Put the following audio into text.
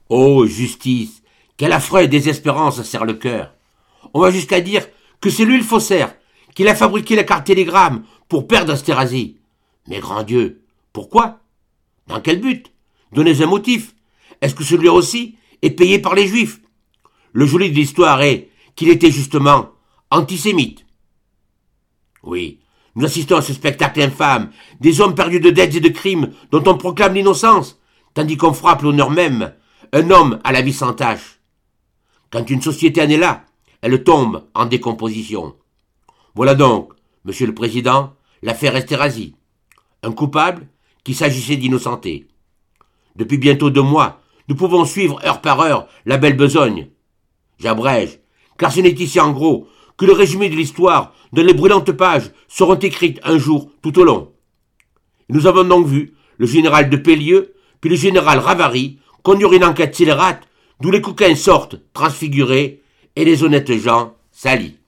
Oh, justice, quelle affreuse désespérance serre le cœur. On va jusqu'à dire que c'est lui le faussaire, qu'il a fabriqué la carte télégramme pour perdre Esterhazy. Mais grand Dieu, pourquoi? Dans quel but? Donnez un motif. Est-ce que celui-là aussi est payé par les Juifs? Le joli de l'histoire est qu'il était justement antisémite. Oui, nous assistons à ce spectacle infâme, des hommes perdus de dettes et de crimes dont on proclame l'innocence, tandis qu'on frappe l'honneur même, un homme à la vie sans tache. Quand une société en est là, elle tombe en décomposition. Voilà donc, Monsieur le Président, l'affaire Esterhazy. Un coupable qu'il s'agissait d'innocenter. Depuis bientôt 2 mois, nous pouvons suivre heure par heure la belle besogne. J'abrège, car ce n'est ici en gros que le résumé de l'histoire dont les brûlantes pages seront écrites un jour tout au long. Nous avons donc vu le général de Pellieux, puis le général Ravary conduire une enquête scélérate d'où les coquins sortent transfigurés et les honnêtes gens salis.